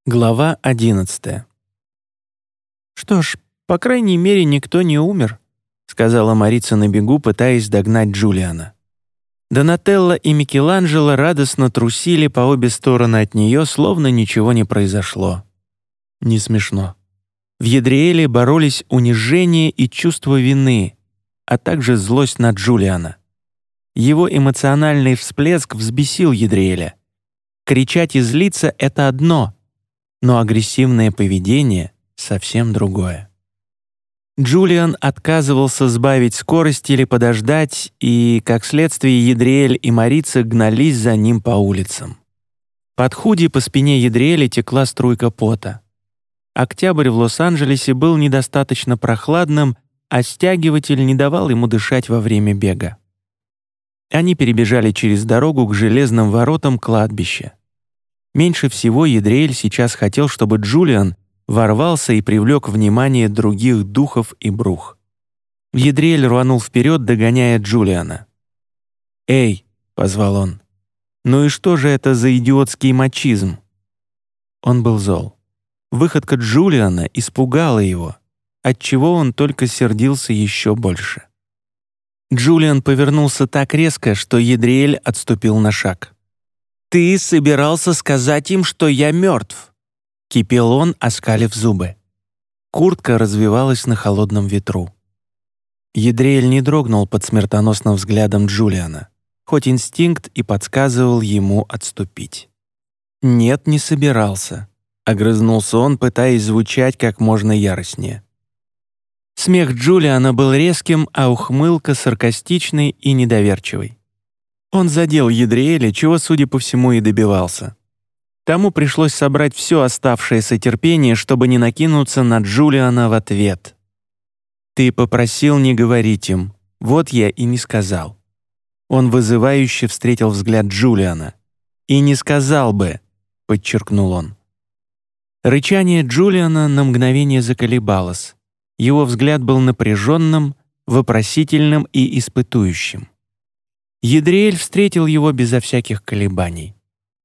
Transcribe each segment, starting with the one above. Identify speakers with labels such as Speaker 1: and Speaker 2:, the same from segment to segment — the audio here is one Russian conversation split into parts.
Speaker 1: Глава 11. «Что ж, по крайней мере, никто не умер», — сказала Марица на бегу, пытаясь догнать Джулиана. Донателло и Микеланджело радостно трусили по обе стороны от нее, словно ничего не произошло. Не смешно. В Ядриэле боролись унижение и чувство вины, а также злость на Джулиана. Его эмоциональный всплеск взбесил Ядриэля. Кричать и злиться — это одно, но агрессивное поведение — совсем другое. Джулиан отказывался сбавить скорость или подождать, и, как следствие, Ядриэль и Марица гнались за ним по улицам. Под худи по спине Ядриэля текла струйка пота. Октябрь в Лос-Анджелесе был недостаточно прохладным, а стягиватель не давал ему дышать во время бега. Они перебежали через дорогу к железным воротам кладбища. Меньше всего Ядриэль сейчас хотел, чтобы Джулиан ворвался и привлек внимание других духов и брух. Ядриэль рванул вперед, догоняя Джулиана. «Эй!» — позвал он. «Ну и что же это за идиотский мачизм?» Он был зол. Выходка Джулиана испугала его, отчего он только сердился еще больше. Джулиан повернулся так резко, что Ядриэль отступил на шаг. «Ты собирался сказать им, что я мертв?» — кипел он, оскалив зубы. Куртка развивалась на холодном ветру. Ядриэль не дрогнул под смертоносным взглядом Джулиана, хоть инстинкт и подсказывал ему отступить. «Нет, не собирался», — огрызнулся он, пытаясь звучать как можно яростнее. Смех Джулиана был резким, а ухмылка саркастичной и недоверчивой. Он задел Ядриэля, чего, судя по всему, и добивался. Тому пришлось собрать все оставшееся терпение, чтобы не накинуться на Джулиана в ответ. «Ты попросил не говорить им, вот я и не сказал». Он вызывающе встретил взгляд Джулиана. «И не сказал бы», — подчеркнул он. Рычание Джулиана на мгновение заколебалось. Его взгляд был напряженным, вопросительным и испытующим. Ядриэль встретил его безо всяких колебаний.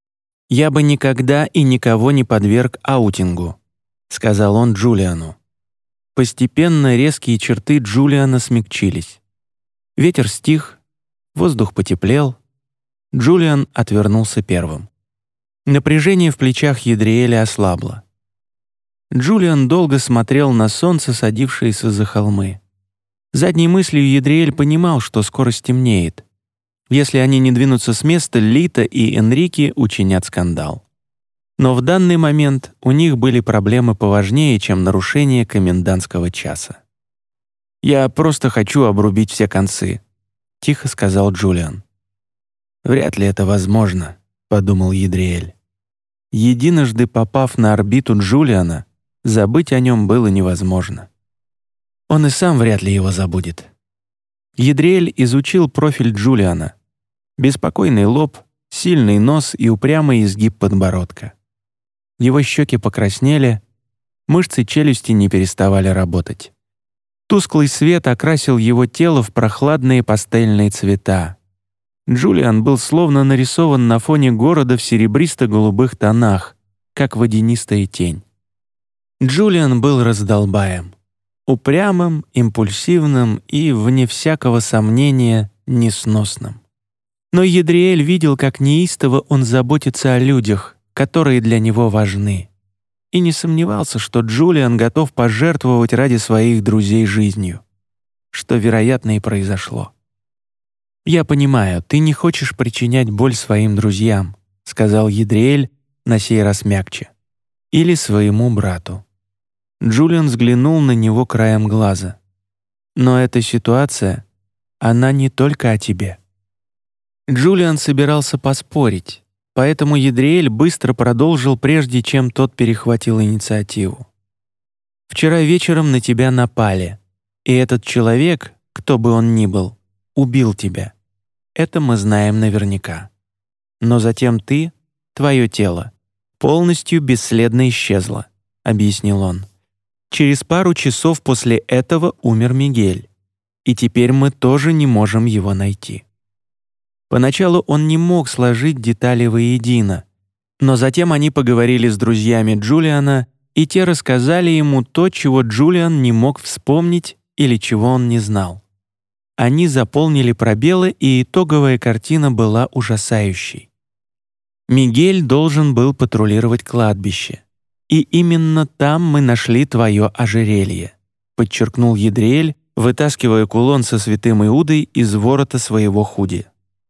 Speaker 1: «Я бы никогда и никого не подверг аутингу», — сказал он Джулиану. Постепенно резкие черты Джулиана смягчились. Ветер стих, воздух потеплел. Джулиан отвернулся первым. Напряжение в плечах Ядриэля ослабло. Джулиан долго смотрел на солнце, садившееся за холмы. Задней мыслью Ядриэль понимал, что скоро стемнеет. Если они не двинутся с места, Лита и Энрике учинят скандал. Но в данный момент у них были проблемы поважнее, чем нарушение комендантского часа. «Я просто хочу обрубить все концы», — тихо сказал Джулиан. «Вряд ли это возможно», — подумал Ядриэль. Единожды попав на орбиту Джулиана, забыть о нем было невозможно. Он и сам вряд ли его забудет. Ядриэль изучил профиль Джулиана. Беспокойный лоб, сильный нос и упрямый изгиб подбородка. Его щеки покраснели, мышцы челюсти не переставали работать. Тусклый свет окрасил его тело в прохладные пастельные цвета. Джулиан был словно нарисован на фоне города в серебристо-голубых тонах, как водянистая тень. Джулиан был раздолбаем, упрямым, импульсивным и, вне всякого сомнения, несносным. Но Ядриэль видел, как неистово он заботится о людях, которые для него важны, и не сомневался, что Джулиан готов пожертвовать ради своих друзей жизнью, что, вероятно, и произошло. «Я понимаю, ты не хочешь причинять боль своим друзьям», — сказал Ядриэль, на сей раз мягче, «или своему брату». Джулиан взглянул на него краем глаза. «Но эта ситуация, она не только о тебе». Джулиан собирался поспорить, поэтому Ядриэль быстро продолжил, прежде чем тот перехватил инициативу. «Вчера вечером на тебя напали, и этот человек, кто бы он ни был, убил тебя. Это мы знаем наверняка. Но затем ты, твое тело, полностью бесследно исчезло», — объяснил он. «Через пару часов после этого умер Мигель, и теперь мы тоже не можем его найти». Поначалу он не мог сложить детали воедино, Но затем они поговорили с друзьями Джулиана, и те рассказали ему то, чего Джулиан не мог вспомнить или чего он не знал. Они заполнили пробелы, и итоговая картина была ужасающей. Мигель должен был патрулировать кладбище. «И именно там мы нашли твое ожерелье», подчеркнул Едриэль, вытаскивая кулон со святым Иудой из ворота своего худи.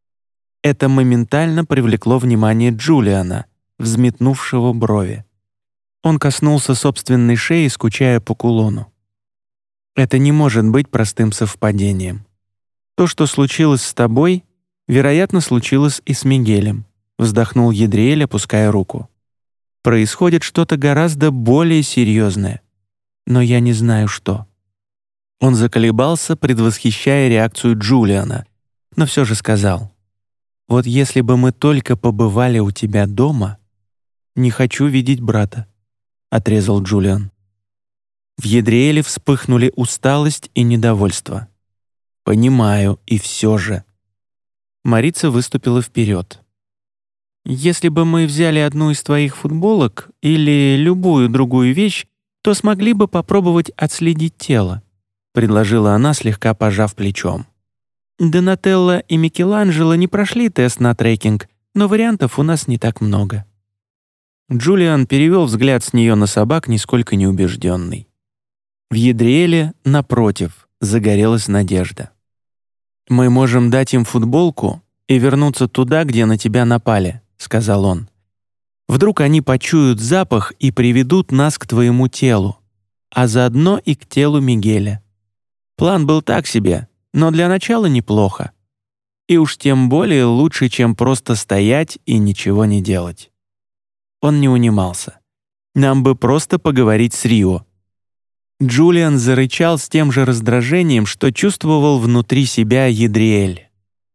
Speaker 1: Это моментально привлекло внимание Джулиана, взметнувшего брови. Он коснулся собственной шеи, скучая по кулону. «Это не может быть простым совпадением. То, что случилось с тобой, вероятно, случилось и с Мигелем», вздохнул Едриэль, опуская руку. «Происходит что-то гораздо более серьезное, но я не знаю, что». Он заколебался, предвосхищая реакцию Джулиана, но все же сказал: «Вот если бы мы только побывали у тебя дома...» «Не хочу видеть брата», — отрезал Джулиан. В Едриэле вспыхнули усталость и недовольство. «Понимаю, и все же...» Марица выступила вперед. «Если бы мы взяли одну из твоих футболок или любую другую вещь, то смогли бы попробовать отследить тело», предложила она, слегка пожав плечом. «Донателло и Микеланджело не прошли тест на трекинг, но вариантов у нас не так много». Джулиан перевел взгляд с нее на собак, нисколько не убежденный. В Едриэле, напротив, загорелась надежда. «Мы можем дать им футболку и вернуться туда, где на тебя напали», — сказал он. «Вдруг они почуют запах и приведут нас к твоему телу, а заодно и к телу Мигеля. План был так себе, но для начала неплохо. И уж тем более лучше, чем просто стоять и ничего не делать». Он не унимался. «Нам бы просто поговорить с Рио». Джулиан зарычал с тем же раздражением, что чувствовал внутри себя Едриэль.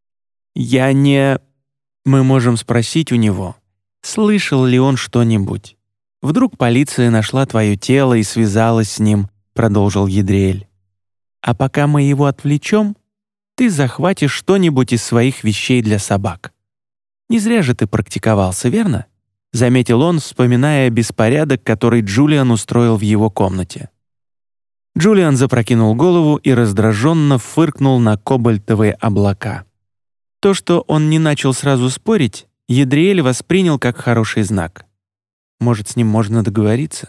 Speaker 1: «Я не...» Мы можем спросить у него, слышал ли он что-нибудь. «Вдруг полиция нашла твое тело и связалась с ним», — продолжил Едриэль. «А пока мы его отвлечем, ты захватишь что-нибудь из своих вещей для собак. Не зря же ты практиковался, верно?» — заметил он, вспоминая беспорядок, который Джулиан устроил в его комнате. Джулиан запрокинул голову и раздраженно фыркнул на кобальтовые облака. То, что он не начал сразу спорить, Едриэль воспринял как хороший знак. Может, с ним можно договориться?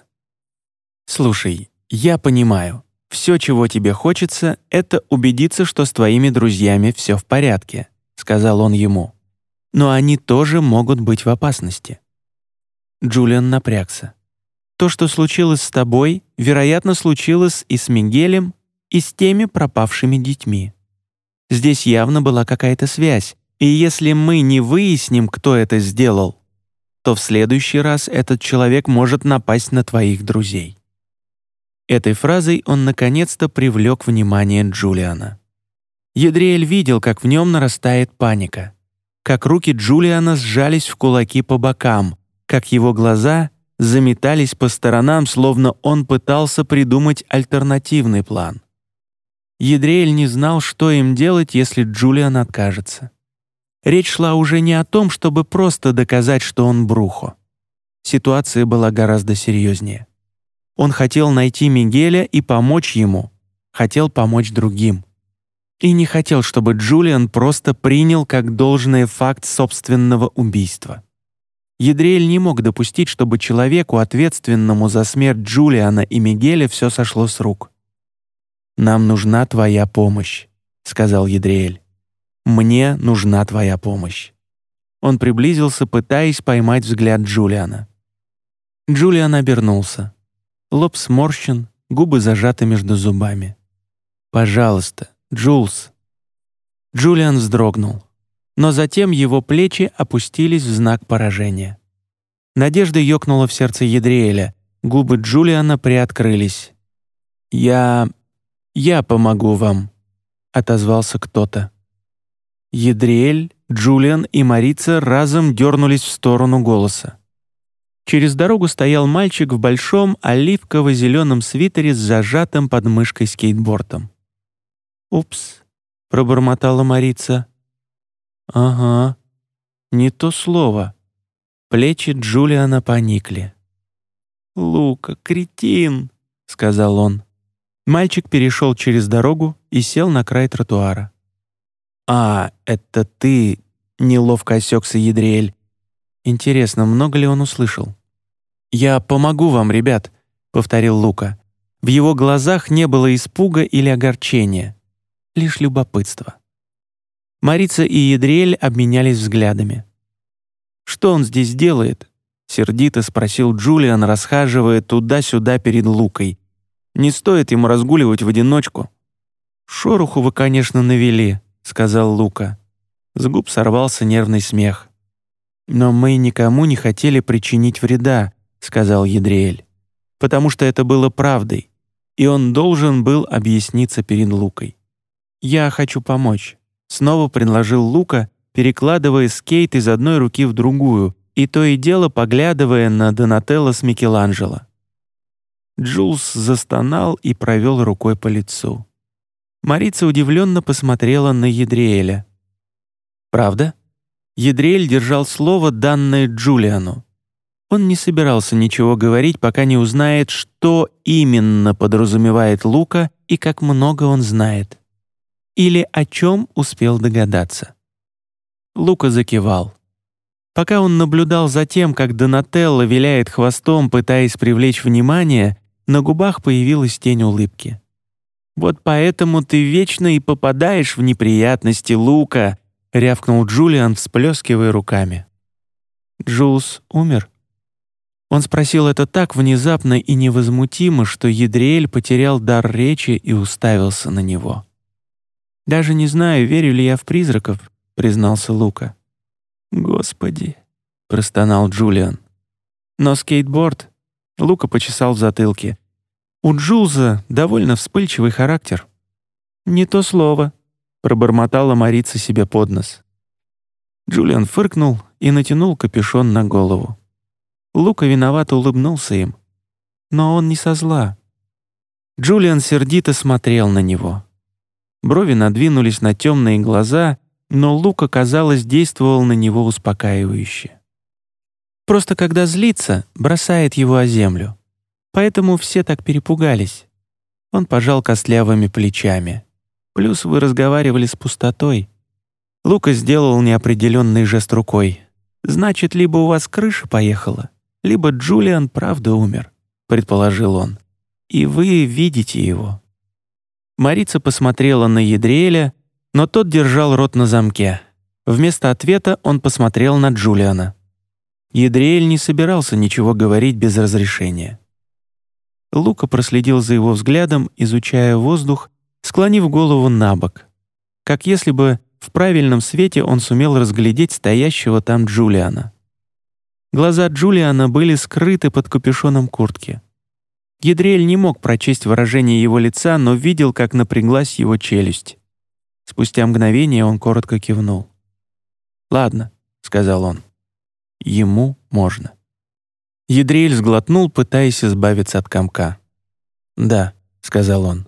Speaker 1: «Слушай, я понимаю, все, чего тебе хочется, это убедиться, что с твоими друзьями все в порядке», — сказал он ему. «Но они тоже могут быть в опасности». Джулиан напрягся. «То, что случилось с тобой, вероятно, случилось и с Мигелем, и с теми пропавшими детьми. Здесь явно была какая-то связь, и если мы не выясним, кто это сделал, то в следующий раз этот человек может напасть на твоих друзей». Этой фразой он наконец-то привлек внимание Джулиана. Едриэль видел, как в нем нарастает паника, как руки Джулиана сжались в кулаки по бокам, как его глаза заметались по сторонам, словно он пытался придумать альтернативный план. Едриэль не знал, что им делать, если Джулиан откажется. Речь шла уже не о том, чтобы просто доказать, что он брухо. Ситуация была гораздо серьезнее. Он хотел найти Мигеля и помочь ему, хотел помочь другим. И не хотел, чтобы Джулиан просто принял как должное факт собственного убийства. Едриэль не мог допустить, чтобы человеку, ответственному за смерть Джулиана и Мигеля, все сошло с рук. «Нам нужна твоя помощь», — сказал Едриэль. «Мне нужна твоя помощь». Он приблизился, пытаясь поймать взгляд Джулиана. Джулиан обернулся. Лоб сморщен, губы зажаты между зубами. «Пожалуйста, Джулс». Джулиан вздрогнул, но затем его плечи опустились в знак поражения. Надежда ёкнула в сердце Едриэля, губы Джулиана приоткрылись. «Я помогу вам», — отозвался кто-то. Едриэль, Джулиан и Марица разом дернулись в сторону голоса. Через дорогу стоял мальчик в большом оливково-зеленом свитере с зажатым под мышкой скейтбордом. «Упс», — пробормотала Марица. «Ага, не то слово». Плечи Джулиана поникли. «Лука, кретин!» — сказал он. Мальчик перешел через дорогу и сел на край тротуара. «А, это ты!» — неловко осекся Едриэль. Интересно, много ли он услышал? «Я помогу вам, ребят», — повторил Лука. В его глазах не было испуга или огорчения, лишь любопытство. Марица и Едриэль обменялись взглядами. «Что он здесь делает?» — сердито спросил Джулиан, расхаживая туда-сюда перед Лукой. «Не стоит ему разгуливать в одиночку». «Шороху вы, конечно, навели», — сказал Лука. С губ сорвался нервный смех. «Но мы никому не хотели причинить вреда», — сказал Едриэль, «потому что это было правдой, и он должен был объясниться перед Лукой. «Я хочу помочь», — снова предложил Лука, перекладывая скейт из одной руки в другую и то и дело поглядывая на Донателло с Микеланджело. Джулс застонал и провел рукой по лицу. Марица удивленно посмотрела на Едриэля. «Правда?» Едриэль держал слово, данное Джулиану. Он не собирался ничего говорить, пока не узнает, что именно подразумевает Лука и как много он знает. Или о чем успел догадаться. Лука закивал. Пока он наблюдал за тем, как Донателло виляет хвостом, пытаясь привлечь внимание, на губах появилась тень улыбки. «Вот поэтому ты вечно и попадаешь в неприятности, Лука», — рявкнул Джулиан, всплескивая руками. «Джулс умер?» Он спросил это так внезапно и невозмутимо, что Едриэль потерял дар речи и уставился на него. «Даже не знаю, верю ли я в призраков», — признался Лука. «Господи», — простонал Джулиан. «Но скейтборд...» — Лука почесал в затылке. «У Джулза довольно вспыльчивый характер». «Не то слово», — пробормотала Марица себе под нос. Джулиан фыркнул и натянул капюшон на голову. Лука виновато улыбнулся им. Но он не со зла. Джулиан сердито смотрел на него. Брови надвинулись на темные глаза, но Лука, казалось, действовал на него успокаивающе. Просто когда злится, бросает его о землю. Поэтому все так перепугались. Он пожал костлявыми плечами. Плюс вы разговаривали с пустотой. Лука сделал неопределенный жест рукой. «Значит, либо у вас крыша поехала, либо Джулиан правда умер», — предположил он. «И вы видите его». Марица посмотрела на Едриэля, но тот держал рот на замке. Вместо ответа он посмотрел на Джулиана. Едриэль не собирался ничего говорить без разрешения. Лука проследил за его взглядом, изучая воздух, склонив голову набок, как если бы в правильном свете он сумел разглядеть стоящего там Джулиана. Глаза Джулиана были скрыты под капюшоном куртки. Едриэль не мог прочесть выражение его лица, но видел, как напряглась его челюсть. Спустя мгновение он коротко кивнул. «Ладно», — сказал он. «Ему можно». Едриэль сглотнул, пытаясь избавиться от комка. «Да», — сказал он.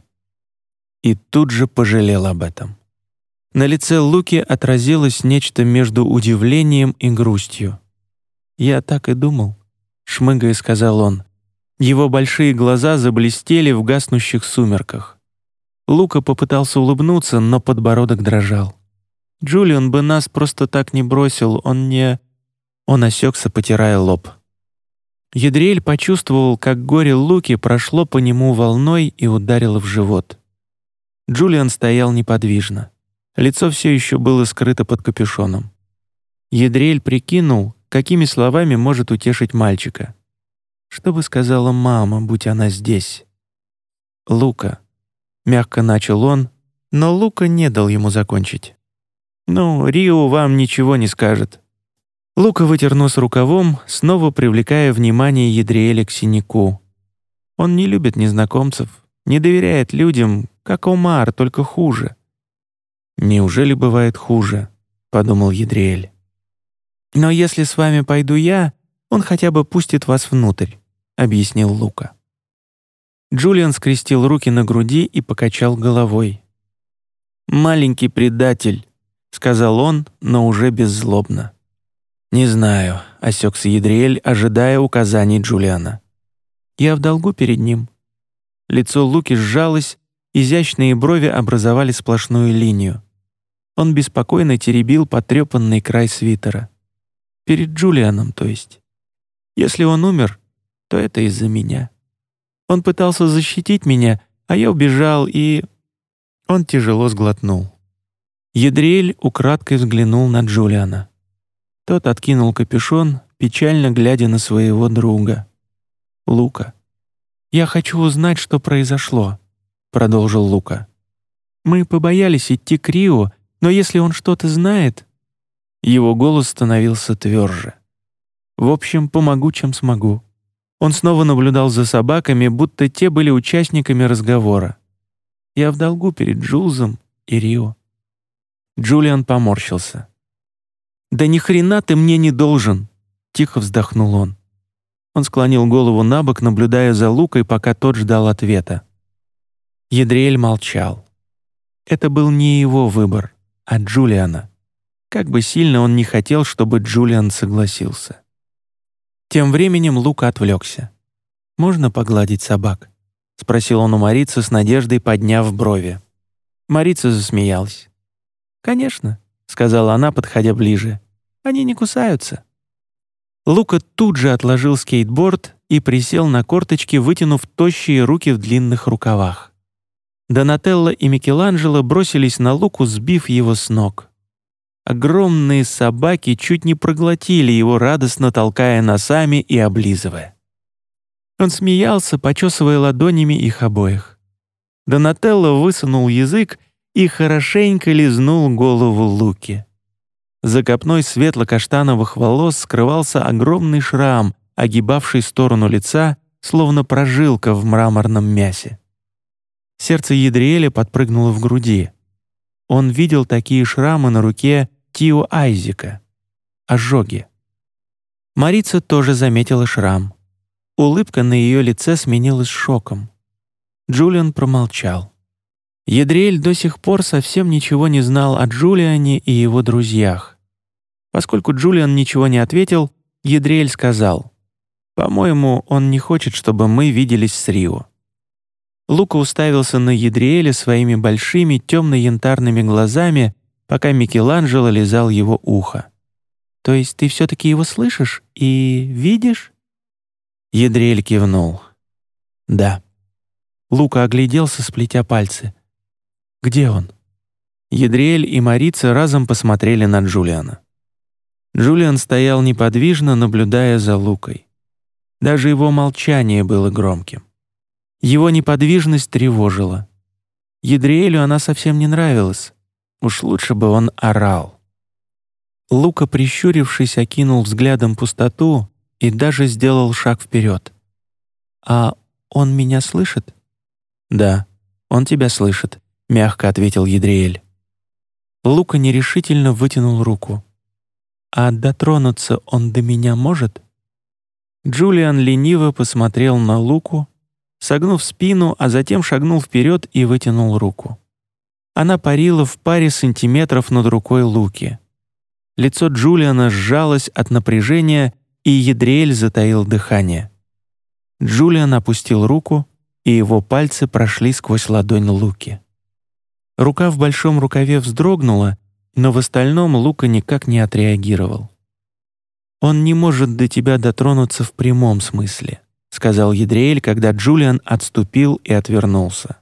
Speaker 1: И тут же пожалел об этом. На лице Луки отразилось нечто между удивлением и грустью. «Я так и думал», — шмыгая сказал он. Его большие глаза заблестели в гаснущих сумерках. Лука попытался улыбнуться, но подбородок дрожал. «Джулиан бы нас просто так не бросил, он не...» Он осекся, потирая лоб. Едриэль почувствовал, как горе Луки прошло по нему волной и ударило в живот. Джулиан стоял неподвижно. Лицо все еще было скрыто под капюшоном. Едриэль прикинул, какими словами может утешить мальчика. Что бы сказала мама, будь она здесь? «Лука», — мягко начал он, но Лука не дал ему закончить. «Ну, Рио вам ничего не скажет». Лука вытер нос рукавом, снова привлекая внимание Едриэля к синяку. Он не любит незнакомцев, не доверяет людям, как Омар, только хуже. «Неужели бывает хуже?» — подумал Едриэль. «Но если с вами пойду я, он хотя бы пустит вас внутрь», — объяснил Лука. Джулиан скрестил руки на груди и покачал головой. «Маленький предатель», — сказал он, но уже беззлобно. «Не знаю», — осекся Едриэль, ожидая указаний Джулиана. «Я в долгу перед ним». Лицо Луки сжалось, изящные брови образовали сплошную линию. Он беспокойно теребил потрепанный край свитера. Перед Джулианом, то есть. Если он умер, то это из-за меня. Он пытался защитить меня, а я убежал, и... Он тяжело сглотнул. Едриэль украдкой взглянул на Джулиана. Тот откинул капюшон, печально глядя на своего друга. «Лука, я хочу узнать, что произошло», — продолжил Лука. «Мы побоялись идти к Рио, но если он что-то знает...» Его голос становился тверже. «В общем, помогу, чем смогу». Он снова наблюдал за собаками, будто те были участниками разговора. «Я в долгу перед Джулзом и Рио». Джулиан поморщился. «Да ни хрена ты мне не должен!» — тихо вздохнул он. Он склонил голову набок, наблюдая за Лукой, пока тот ждал ответа. Едриэль молчал. Это был не его выбор, а Джулиана. Как бы сильно он не хотел, чтобы Джулиан согласился. Тем временем Лука отвлекся. «Можно погладить собак?» — спросил он у Марицы с надеждой, подняв брови. Марица засмеялась. «Конечно», — сказала она, подходя ближе. «Они не кусаются». Лука тут же отложил скейтборд и присел на корточки, вытянув тощие руки в длинных рукавах. Донателло и Микеланджело бросились на Луку, сбив его с ног. Огромные собаки чуть не проглотили его, радостно толкая носами и облизывая. Он смеялся, почесывая ладонями их обоих. Донателло высунул язык и хорошенько лизнул голову Луки. За копной светло-каштановых волос скрывался огромный шрам, огибавший сторону лица, словно прожилка в мраморном мясе. Сердце Едриэля подпрыгнуло в груди. Он видел такие шрамы на руке Тио Айзека. Ожоги. Марица тоже заметила шрам. Улыбка на ее лице сменилась шоком. Джулиан промолчал. Едриэль до сих пор совсем ничего не знал о Джулиане и его друзьях. Поскольку Джулиан ничего не ответил, Едриэль сказал: «По-моему, он не хочет, чтобы мы виделись с Рио». Лука уставился на Едриэля своими большими темно-янтарными глазами, пока Микеланджело лизал его ухо. «То есть ты все-таки его слышишь и видишь?» Едриэль кивнул. «Да». Лука огляделся, сплетя пальцы. «Где он?» Едриэль и Марица разом посмотрели на Джулиана. Джулиан стоял неподвижно, наблюдая за Лукой. Даже его молчание было громким. Его неподвижность тревожила. Едриэлю она совсем не нравилась. Уж лучше бы он орал. Лука, прищурившись, окинул взглядом пустоту и даже сделал шаг вперед. «А он меня слышит?» «Да, он тебя слышит», — мягко ответил Едриэль. Лука нерешительно вытянул руку. «А дотронуться он до меня может?» Джулиан лениво посмотрел на Луку, согнув спину, а затем шагнул вперед и вытянул руку. Она парила в паре сантиметров над рукой Луки. Лицо Джулиана сжалось от напряжения, и Едриэль затаил дыхание. Джулиан опустил руку, и его пальцы прошли сквозь ладонь Луки. Рука в большом рукаве вздрогнула, но в остальном Лука никак не отреагировал. «Он не может до тебя дотронуться в прямом смысле», — сказал Едриэль, когда Джулиан отступил и отвернулся.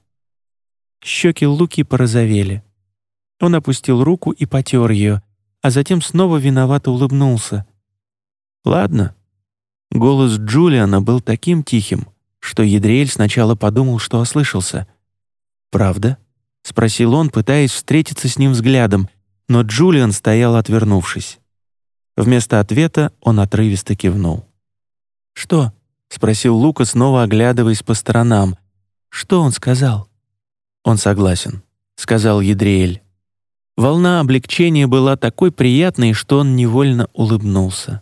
Speaker 1: Щеки Луки порозовели. Он опустил руку и потер ее, а затем снова виновато улыбнулся. «Ладно». Голос Джулиана был таким тихим, что Едриэль сначала подумал, что ослышался. «Правда?» — спросил он, пытаясь встретиться с ним взглядом, но Джулиан стоял, отвернувшись. Вместо ответа он отрывисто кивнул. «Что?» — спросил Лука, снова оглядываясь по сторонам. «Что он сказал?» «Он согласен», — сказал Едриэль. Волна облегчения была такой приятной, что он невольно улыбнулся.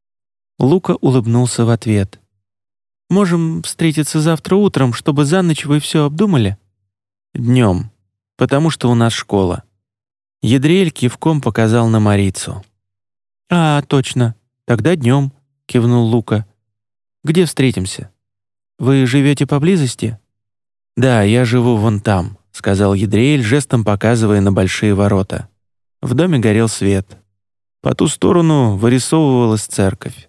Speaker 1: Лука улыбнулся в ответ. «Можем встретиться завтра утром, чтобы за ночь вы все обдумали?» «Днем, потому что у нас школа». Едриэль кивком показал на Марицу. «А, точно. Тогда днем», — кивнул Лука. «Где встретимся? Вы живете поблизости?» «Да, я живу вон там», — сказал Едриэль, жестом показывая на большие ворота. В доме горел свет. По ту сторону вырисовывалась церковь.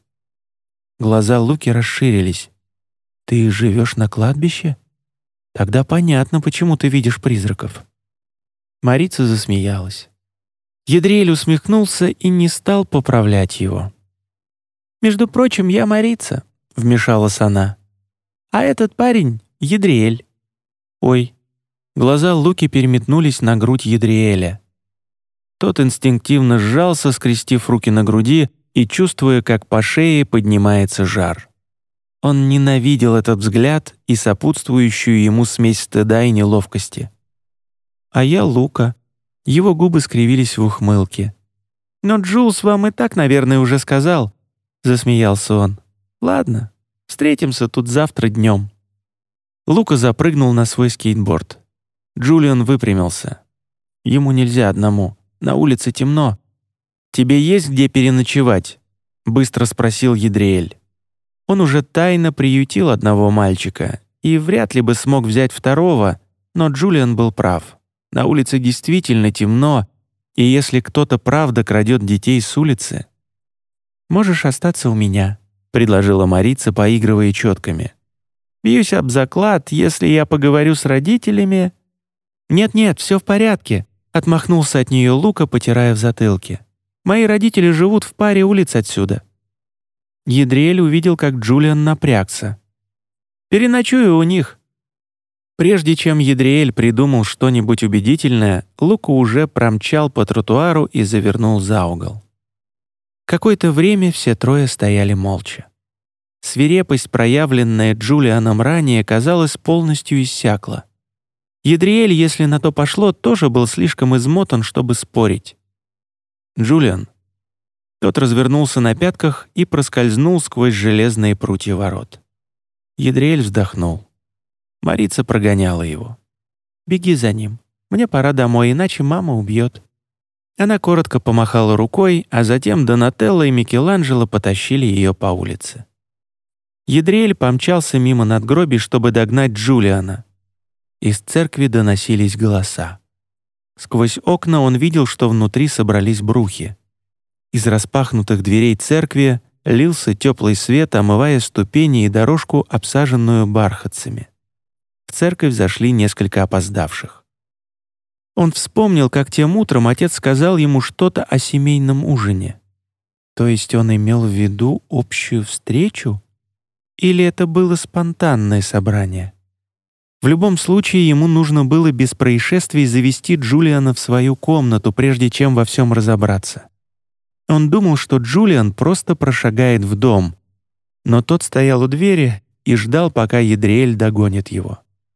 Speaker 1: Глаза Луки расширились. «Ты живешь на кладбище? Тогда понятно, почему ты видишь призраков». Марица засмеялась. Едриэль усмехнулся и не стал поправлять его. «Между прочим, я Марица», — вмешалась она. «А этот парень — Едриэль». «Ой». Глаза Луки переметнулись на грудь Едриэля. Тот инстинктивно сжался, скрестив руки на груди и чувствуя, как по шее поднимается жар. Он ненавидел этот взгляд и сопутствующую ему смесь стыда и неловкости. «А я Лука». Его губы скривились в ухмылке. «Но Джулс вам и так, наверное, уже сказал», — засмеялся он. «Ладно, встретимся тут завтра днем». Лука запрыгнул на свой скейтборд. Джулиан выпрямился. Ему нельзя одному, на улице темно. «Тебе есть где переночевать?» — быстро спросил Едриэль. Он уже тайно приютил одного мальчика и вряд ли бы смог взять второго, но Джулиан был прав. На улице действительно темно, и если кто-то правда крадет детей с улицы... «Можешь остаться у меня», — предложила Марица, поигрывая четками. «Бьюсь об заклад, если я поговорю с родителями...» «Нет-нет, все в порядке», — отмахнулся от нее Лука, потирая в затылке. «Мои родители живут в паре улиц отсюда». Едриэль увидел, как Джулиан напрягся. «Переночую у них». Прежде чем Едриэль придумал что-нибудь убедительное, Лука уже промчал по тротуару и завернул за угол. Какое-то время все трое стояли молча. Свирепость, проявленная Джулианом ранее, казалось, полностью иссякла. Едриэль, если на то пошло, тоже был слишком измотан, чтобы спорить. «Джулиан». Тот развернулся на пятках и проскользнул сквозь железные прутья ворот. Едриэль вздохнул. Марица прогоняла его. «Беги за ним. Мне пора домой, иначе мама убьет». Она коротко помахала рукой, а затем Донателло и Микеланджело потащили ее по улице. Едриэль помчался мимо надгробий, чтобы догнать Джулиана. Из церкви доносились голоса. Сквозь окна он видел, что внутри собрались брухи. Из распахнутых дверей церкви лился теплый свет, омывая ступени и дорожку, обсаженную бархатцами. В церковь зашли несколько опоздавших. Он вспомнил, как тем утром отец сказал ему что-то о семейном ужине. То есть он имел в виду общую встречу? Или это было спонтанное собрание? В любом случае, ему нужно было без происшествий завести Джулиана в свою комнату, прежде чем во всем разобраться. Он думал, что Джулиан просто прошагает в дом, но тот стоял у двери и ждал, пока Едриэль догонит его.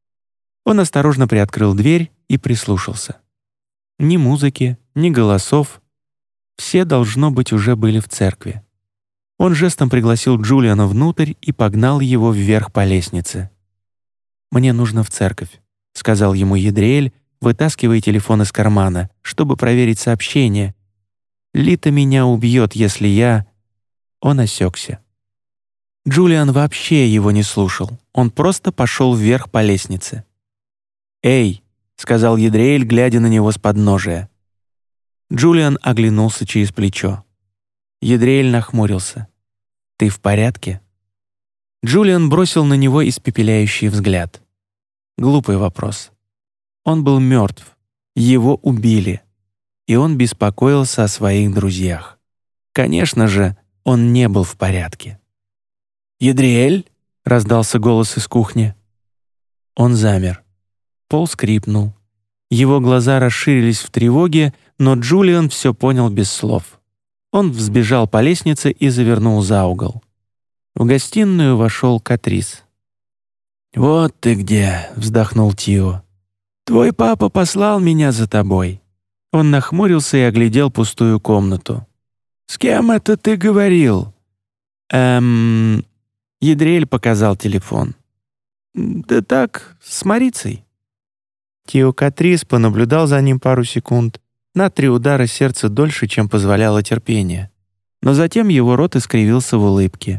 Speaker 1: Он осторожно приоткрыл дверь и прислушался. Ни музыки, ни голосов. Все, должно быть, уже были в церкви. Он жестом пригласил Джулиана внутрь и погнал его вверх по лестнице. «Мне нужно в церковь», — сказал ему Едриэль, вытаскивая телефон из кармана, чтобы проверить сообщение. «Лита меня убьет, если я...» Он осекся. Джулиан вообще его не слушал. Он просто пошел вверх по лестнице. «Эй!» — сказал Едриэль, глядя на него с подножия. Джулиан оглянулся через плечо. Едриэль нахмурился. «Ты в порядке?» Джулиан бросил на него испепеляющий взгляд. Глупый вопрос. Он был мертв. Его убили. И он беспокоился о своих друзьях. Конечно же, он не был в порядке. «Едриэль?» — раздался голос из кухни. Он замер. Пол скрипнул. Его глаза расширились в тревоге, но Джулиан все понял без слов. Он взбежал по лестнице и завернул за угол. В гостиную вошел Катрис. «Вот ты где!» — вздохнул Тио. «Твой папа послал меня за тобой». Он нахмурился и оглядел пустую комнату. «С кем это ты говорил?» Едриэль показал телефон. «Да так, с Марицей». Тио Катрис понаблюдал за ним пару секунд, на 3 удара сердца дольше, чем позволяло терпение. но затем его рот искривился в улыбке.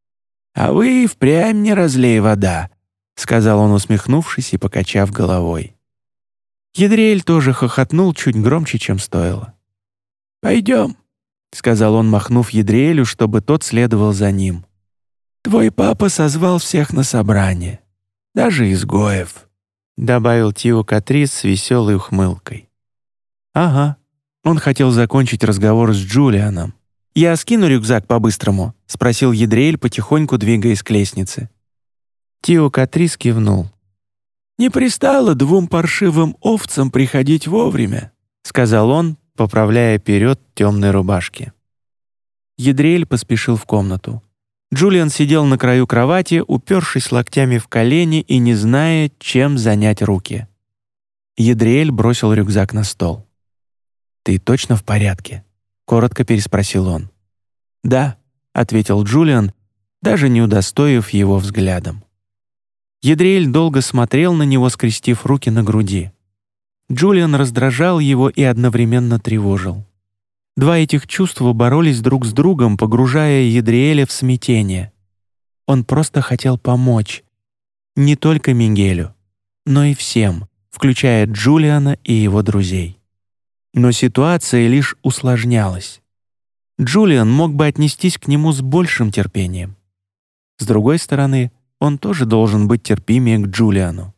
Speaker 1: «А вы и впрямь не разлей вода», — сказал он, усмехнувшись и покачав головой. Едриэль тоже хохотнул чуть громче, чем стоило. «Пойдем», — сказал он, махнув Едриэлю, чтобы тот следовал за ним. «Твой папа созвал всех на собрание, даже изгоев», — добавил Тио Катрис с веселой ухмылкой. «Ага». Он хотел закончить разговор с Джулианом. «Я скину рюкзак по-быстрому?» — спросил Едриэль, потихоньку двигаясь к лестнице. Тио Катрис кивнул. «Не пристало двум паршивым овцам приходить вовремя», — сказал он, поправляя вперед темной рубашки. Едриэль поспешил в комнату. Джулиан сидел на краю кровати, упершись локтями в колени и не зная, чем занять руки. Едриэль бросил рюкзак на стол. «Ты точно в порядке?» — коротко переспросил он. «Да», — ответил Джулиан, даже не удостоив его взглядом. Едриэль долго смотрел на него, скрестив руки на груди. Джулиан раздражал его и одновременно тревожил. Два этих чувства боролись друг с другом, погружая Едриэля в смятение. Он просто хотел помочь. Не только Мигелю, но и всем, включая Джулиана и его друзей. Но ситуация лишь усложнялась. Джулиан мог бы отнестись к нему с большим терпением. С другой стороны, он тоже должен быть терпимее к Джулиану.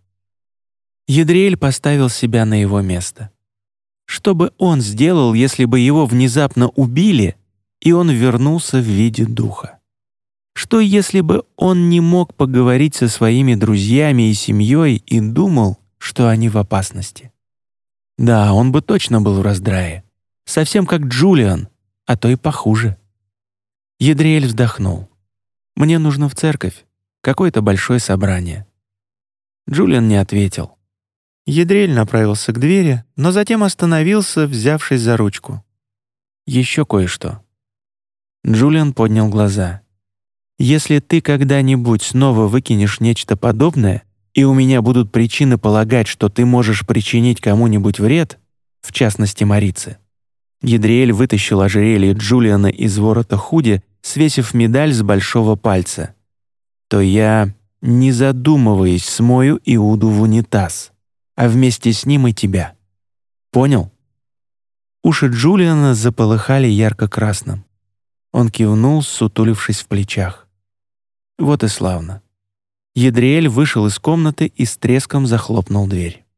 Speaker 1: Едриэль поставил себя на его место. Что бы он сделал, если бы его внезапно убили, и он вернулся в виде духа? Что, если бы он не мог поговорить со своими друзьями и семьей и думал, что они в опасности? Да, он бы точно был в раздрае. Совсем как Джулиан, а то и похуже. Едриэль вздохнул. «Мне нужно в церковь. Какое-то большое собрание». Джулиан не ответил. Едриэль направился к двери, но затем остановился, взявшись за ручку. «Еще кое-что». Джулиан поднял глаза. «Если ты когда-нибудь снова выкинешь нечто подобное, и у меня будут причины полагать, что ты можешь причинить кому-нибудь вред, в частности Марице». Едриэль вытащил ожерелье Джулиана из ворота худи, свесив медаль с большого пальца. «То я, не задумываясь, смою Иуду в унитаз, а вместе с ним и тебя. Понял?» Уши Джулиана заполыхали ярко-красным. Он кивнул, сутулившись в плечах. Вот и славно. Едриэль вышел из комнаты и с треском захлопнул дверь.